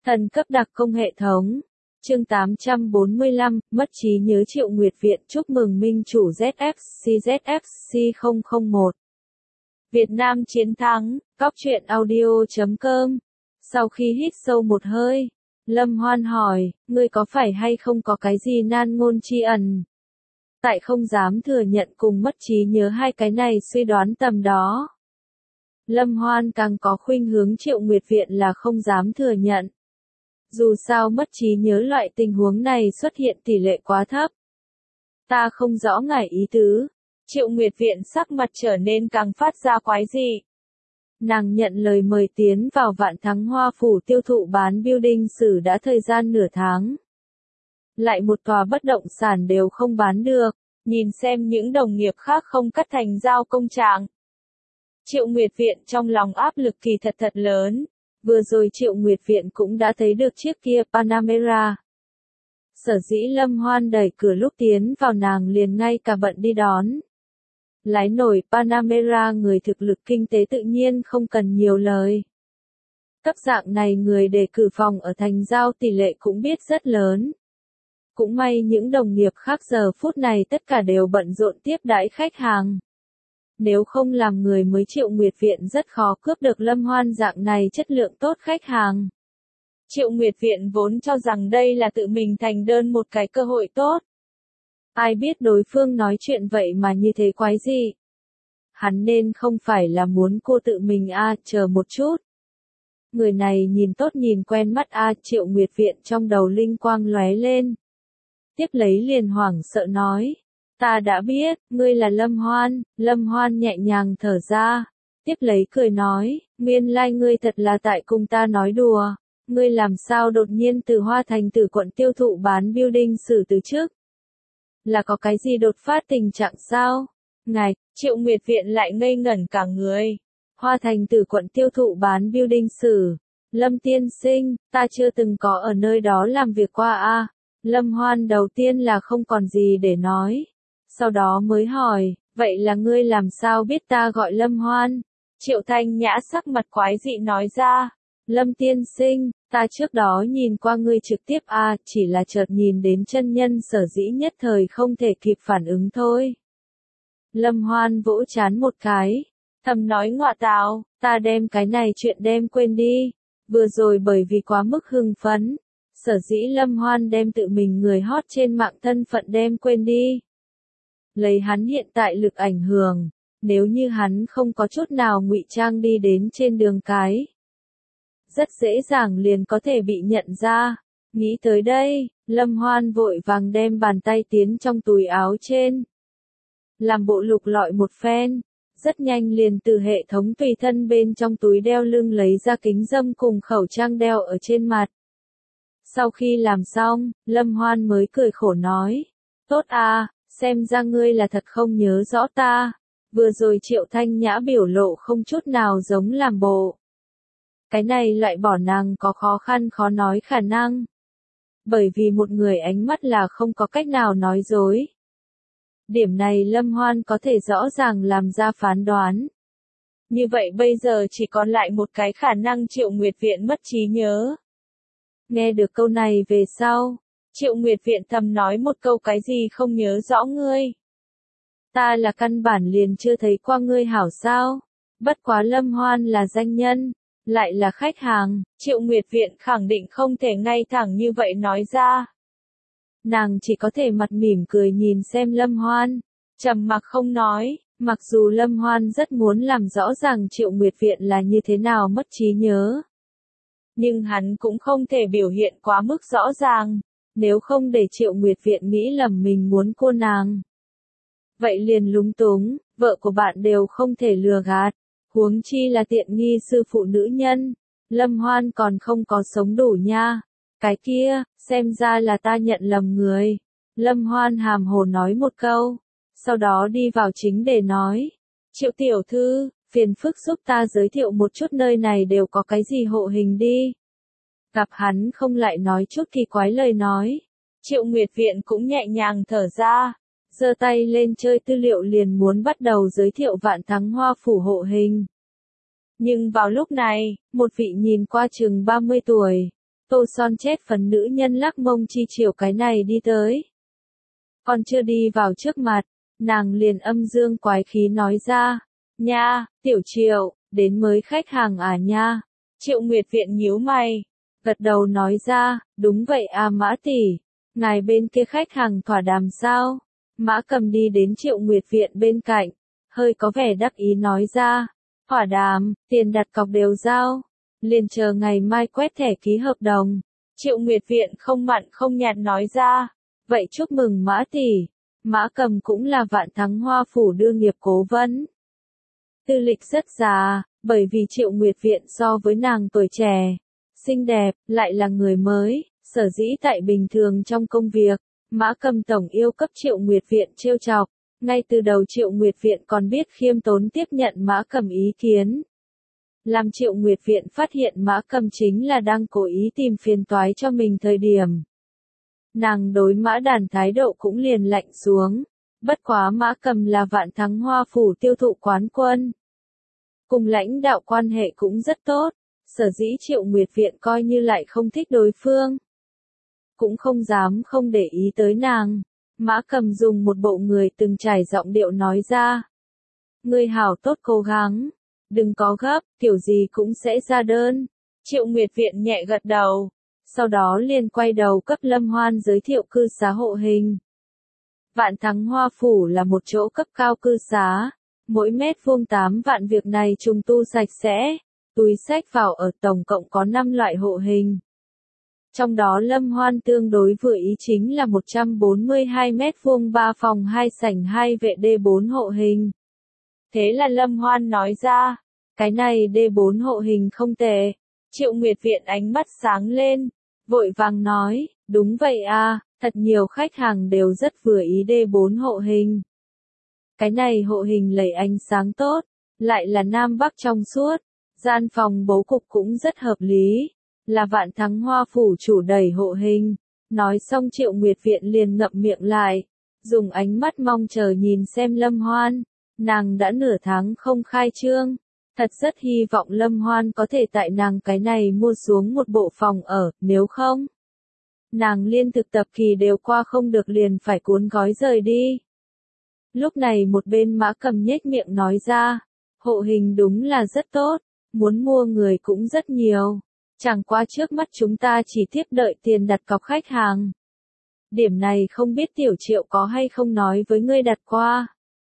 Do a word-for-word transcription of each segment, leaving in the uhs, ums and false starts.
Thần cấp đặc công hệ thống. Chương tám trăm bốn mươi lăm, mất trí nhớ Triệu Nguyệt Viện chúc mừng minh chủ Z F C Z F C không không một. Việt Nam chiến thắng, Cóc truyện audio chấm com. Sau khi hít sâu một hơi, Lâm Hoan hỏi, ngươi có phải hay không có cái gì nan ngôn tri ẩn? Tại không dám thừa nhận cùng mất trí nhớ hai cái này suy đoán tầm đó. Lâm Hoan càng có khuynh hướng Triệu Nguyệt Viện là không dám thừa nhận. Dù sao mất trí nhớ loại tình huống này xuất hiện tỷ lệ quá thấp. Ta không rõ ngài ý tứ. Triệu Nguyệt Viện sắc mặt trở nên càng phát ra quái dị. Nàng nhận lời mời tiến vào Vạn Thắng Hoa Phủ tiêu thụ bán building sử đã thời gian nửa tháng. Lại một tòa bất động sản đều không bán được, nhìn xem những đồng nghiệp khác không cắt thành giao công trạng. Triệu Nguyệt Viện trong lòng áp lực kỳ thật thật lớn. Vừa rồi Triệu Nguyệt Viện cũng đã thấy được chiếc kia Panamera. Sở dĩ Lâm Hoan đẩy cửa lúc tiến vào nàng liền ngay cả bận đi đón. Lái nổi Panamera người thực lực kinh tế tự nhiên không cần nhiều lời. Cấp dạng này người đề cử phòng ở thành giao tỷ lệ cũng biết rất lớn. Cũng may những đồng nghiệp khác giờ phút này tất cả đều bận rộn tiếp đãi khách hàng. Nếu không làm người mới Triệu Nguyệt Viện rất khó cướp được Lâm Hoan dạng này chất lượng tốt khách hàng. Triệu Nguyệt Viện vốn cho rằng đây là tự mình thành đơn một cái cơ hội tốt. Ai biết đối phương nói chuyện vậy mà như thế quái gì. Hắn nên không phải là muốn cô tự mình a à, chờ một chút. Người này nhìn tốt nhìn quen mắt a à, Triệu Nguyệt Viện trong đầu linh quang lóe lên. Tiếp lấy liền hoảng sợ nói. Ta đã biết, ngươi là Lâm Hoan. Lâm Hoan nhẹ nhàng thở ra. Tiếp lấy cười nói, nguyên lai like ngươi thật là tại cùng ta nói đùa. Ngươi làm sao đột nhiên từ Hoa Thành Tử quận tiêu thụ bán building sử từ trước? Là có cái gì đột phát tình trạng sao? Ngài, Triệu Nguyệt Viện lại ngây ngẩn cả người. Hoa Thành Tử quận tiêu thụ bán building sử. Lâm tiên sinh, ta chưa từng có ở nơi đó làm việc qua a. À. Lâm Hoan đầu tiên là không còn gì để nói. Sau đó mới hỏi, vậy là ngươi làm sao biết ta gọi Lâm Hoan? Triệu Thanh Nhã sắc mặt quái dị nói ra, Lâm tiên sinh, ta trước đó nhìn qua ngươi trực tiếp a, à, chỉ là chợt nhìn đến chân nhân sở dĩ nhất thời không thể kịp phản ứng thôi. Lâm Hoan vỗ chán một cái, thầm nói ngọa tào, ta đem cái này chuyện đem quên đi, vừa rồi bởi vì quá mức hưng phấn, sở dĩ Lâm Hoan đem tự mình người hot trên mạng thân phận đem quên đi. Lấy hắn hiện tại lực ảnh hưởng, nếu như hắn không có chút nào ngụy trang đi đến trên đường cái, rất dễ dàng liền có thể bị nhận ra. Nghĩ tới đây, Lâm Hoan vội vàng đem bàn tay tiến trong túi áo trên. Làm bộ lục lọi một phen, rất nhanh liền từ hệ thống tùy thân bên trong túi đeo lưng lấy ra kính râm cùng khẩu trang đeo ở trên mặt. Sau khi làm xong, Lâm Hoan mới cười khổ nói, tốt à, xem ra ngươi là thật không nhớ rõ ta. Vừa rồi Triệu Thanh Nhã biểu lộ không chút nào giống làm bộ. Cái này loại bỏ nàng có khó khăn khó nói khả năng. Bởi vì một người ánh mắt là không có cách nào nói dối. Điểm này Lâm Hoan có thể rõ ràng làm ra phán đoán. Như vậy bây giờ chỉ còn lại một cái khả năng Triệu Nguyệt Viện mất trí nhớ. Nghe được câu này về sau, Triệu Nguyệt Viện thầm nói một câu cái gì không nhớ rõ ngươi. Ta là căn bản liền chưa thấy qua ngươi hảo sao, bất quá Lâm Hoan là danh nhân, lại là khách hàng, Triệu Nguyệt Viện khẳng định không thể ngay thẳng như vậy nói ra. Nàng chỉ có thể mặt mỉm cười nhìn xem Lâm Hoan, trầm mặc không nói, mặc dù Lâm Hoan rất muốn làm rõ ràng Triệu Nguyệt Viện là như thế nào mất trí nhớ. Nhưng hắn cũng không thể biểu hiện quá mức rõ ràng, nếu không để Triệu Nguyệt Viện nghĩ lầm mình muốn cô nàng. Vậy liền lúng túng, vợ của bạn đều không thể lừa gạt, huống chi là tiện nghi sư phụ nữ nhân. Lâm Hoan còn không có sống đủ nha. Cái kia, xem ra là ta nhận lầm người. Lâm Hoan hàm hồ nói một câu, sau đó đi vào chính để nói. Triệu tiểu thư, phiền phức giúp ta giới thiệu một chút nơi này đều có cái gì hộ hình đi. Gặp hắn không lại nói chút kỳ quái lời nói. Triệu Nguyệt Viện cũng nhẹ nhàng thở ra, giơ tay lên chơi tư liệu liền muốn bắt đầu giới thiệu Vạn Thắng Hoa Phủ hộ hình. Nhưng vào lúc này, một vị nhìn qua chừng ba mươi tuổi, Tô Son chết phần nữ nhân lắc mông chi chiều cái này đi tới. Còn chưa đi vào trước mặt, nàng liền âm dương quái khí nói ra, nha, Tiểu Triệu, đến mới khách hàng à nha. Triệu Nguyệt Viện nhíu mày, gật đầu nói ra, đúng vậy à Mã tỷ, ngài bên kia khách hàng thỏa đàm sao? Mã Cầm đi đến Triệu Nguyệt Viện bên cạnh, hơi có vẻ đắc ý nói ra, thỏa đàm, tiền đặt cọc đều giao, liền chờ ngày mai quét thẻ ký hợp đồng. Triệu Nguyệt Viện không mặn không nhạt nói ra, vậy chúc mừng Mã tỷ. Mã Cầm cũng là Vạn Thắng Hoa Phủ đương nghiệp cố vấn. Tư lịch rất già, bởi vì Triệu Nguyệt Viện so với nàng tuổi trẻ, xinh đẹp, lại là người mới, sở dĩ tại bình thường trong công việc, Mã Cầm tổng yêu cấp Triệu Nguyệt Viện trêu chọc, ngay từ đầu Triệu Nguyệt Viện còn biết khiêm tốn tiếp nhận Mã Cầm ý kiến. Làm Triệu Nguyệt Viện phát hiện Mã Cầm chính là đang cố ý tìm phiền toái cho mình thời điểm. Nàng đối Mã Đàn thái độ cũng liền lạnh xuống, bất quá Mã Cầm là Vạn Thắng Hoa Phủ tiêu thụ quán quân. Cùng lãnh đạo quan hệ cũng rất tốt, sở dĩ Triệu Nguyệt Viện coi như lại không thích đối phương. Cũng không dám không để ý tới nàng, Mã Cầm dùng một bộ người từng trải giọng điệu nói ra. Ngươi hảo tốt cố gắng, đừng có gấp, kiểu gì cũng sẽ ra đơn. Triệu Nguyệt Viện nhẹ gật đầu, sau đó liền quay đầu cấp Lâm Hoan giới thiệu cư xá hộ hình. Vạn Thắng Hoa Phủ là một chỗ cấp cao cư xá, mỗi mét vuông tám vạn, việc này trùng tu sạch sẽ, túi sách vào ở, tổng cộng có năm loại hộ hình. Trong đó Lâm Hoan tương đối vừa ý chính là một trăm bốn mươi hai mét vuông ba phòng hai sảnh hai vệ D bốn hộ hình. Thế là Lâm Hoan nói ra, cái này D bốn hộ hình không tệ. Triệu Nguyệt Viện ánh mắt sáng lên, vội vàng nói, đúng vậy à, thật nhiều khách hàng đều rất vừa ý D bốn hộ hình. Cái này hộ hình lẩy ánh sáng tốt, lại là nam bắc trong suốt, gian phòng bố cục cũng rất hợp lý, là Vạn Thắng Hoa Phủ chủ đẩy hộ hình. Nói xong Triệu Nguyệt Viện liền ngậm miệng lại, dùng ánh mắt mong chờ nhìn xem Lâm Hoan. Nàng đã nửa tháng không khai trương, thật rất hy vọng Lâm Hoan có thể tại nàng cái này mua xuống một bộ phòng ở, nếu không, nàng liên thực tập kỳ đều qua không được liền phải cuốn gói rời đi. Lúc này một bên Mã Cầm nhếch miệng nói ra, hộ hình đúng là rất tốt, muốn mua người cũng rất nhiều, chẳng qua trước mắt chúng ta chỉ tiếp đợi tiền đặt cọc khách hàng. Điểm này không biết Tiểu Triệu có hay không nói với ngươi đặt qua.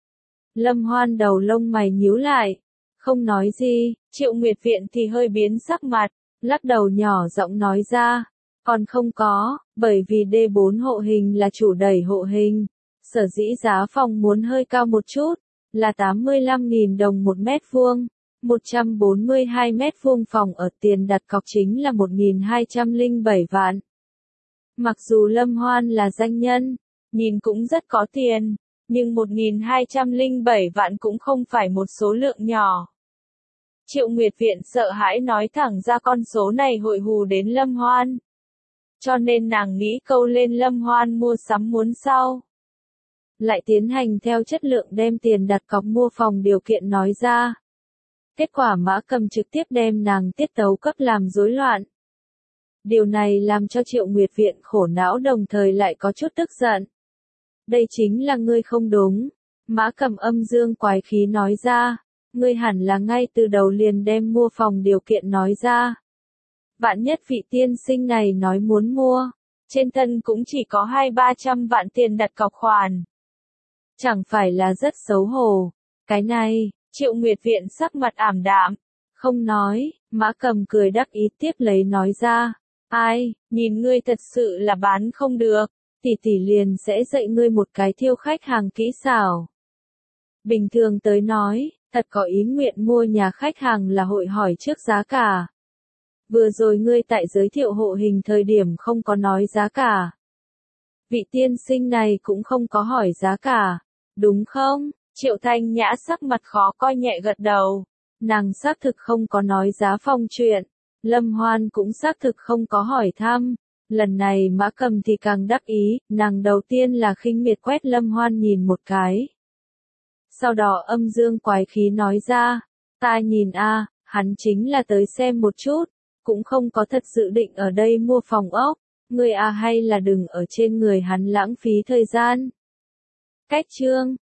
Lâm Hoan đầu lông mày nhíu lại, không nói gì. Triệu Nguyệt Viện thì hơi biến sắc mặt, lắc đầu nhỏ giọng nói ra, còn không có, bởi vì D bốn hộ hình là chủ đẩy hộ hình, sở dĩ giá phòng muốn hơi cao một chút, là tám mươi lăm nghìn đồng một mét vuông, một trăm bốn mươi hai mét vuông phòng ở, tiền đặt cọc chính là một nghìn hai trăm lẻ bảy vạn. Mặc dù Lâm Hoan là danh nhân, nhìn cũng rất có tiền, nhưng một nghìn hai trăm lẻ bảy vạn cũng không phải một số lượng nhỏ. Triệu Nguyệt Viện sợ hãi nói thẳng ra con số này hội hù đến Lâm Hoan. Cho nên nàng nghĩ câu lên Lâm Hoan mua sắm muốn sau. Lại tiến hành theo chất lượng đem tiền đặt cọc mua phòng điều kiện nói ra. Kết quả Mã Cầm trực tiếp đem nàng tiết tấu cấp làm rối loạn. Điều này làm cho Triệu Nguyệt Viện khổ não đồng thời lại có chút tức giận. Đây chính là ngươi không đúng. Mã Cầm âm dương quái khí nói ra, ngươi hẳn là ngay từ đầu liền đem mua phòng điều kiện nói ra. Vạn nhất vị tiên sinh này nói muốn mua, trên thân cũng chỉ có hai ba trăm vạn tiền đặt cọc khoản. Chẳng phải là rất xấu hổ. Cái này, Triệu Nguyệt Viện sắc mặt ảm đạm, không nói. Mã Cầm cười đắc ý tiếp lấy nói ra, ai, nhìn ngươi thật sự là bán không được, tỷ tỷ liền sẽ dạy ngươi một cái thiêu khách hàng kỹ xảo. Bình thường tới nói, thật có ý nguyện mua nhà khách hàng là hội hỏi trước giá cả. Vừa rồi ngươi tại giới thiệu hộ hình thời điểm không có nói giá cả. Vị tiên sinh này cũng không có hỏi giá cả, đúng không? Triệu Thanh Nhã sắc mặt khó coi nhẹ gật đầu. Nàng xác thực không có nói giá phòng chuyện. Lâm Hoan cũng xác thực không có hỏi thăm. Lần này Mã Cầm thì càng đắc ý, nàng đầu tiên là khinh miệt quét Lâm Hoan nhìn một cái. Sau đó âm dương quái khí nói ra, ta nhìn a, hắn chính là tới xem một chút, cũng không có thật dự định ở đây mua phòng ốc. Người à hay là đừng ở trên người hắn lãng phí thời gian. Cách chương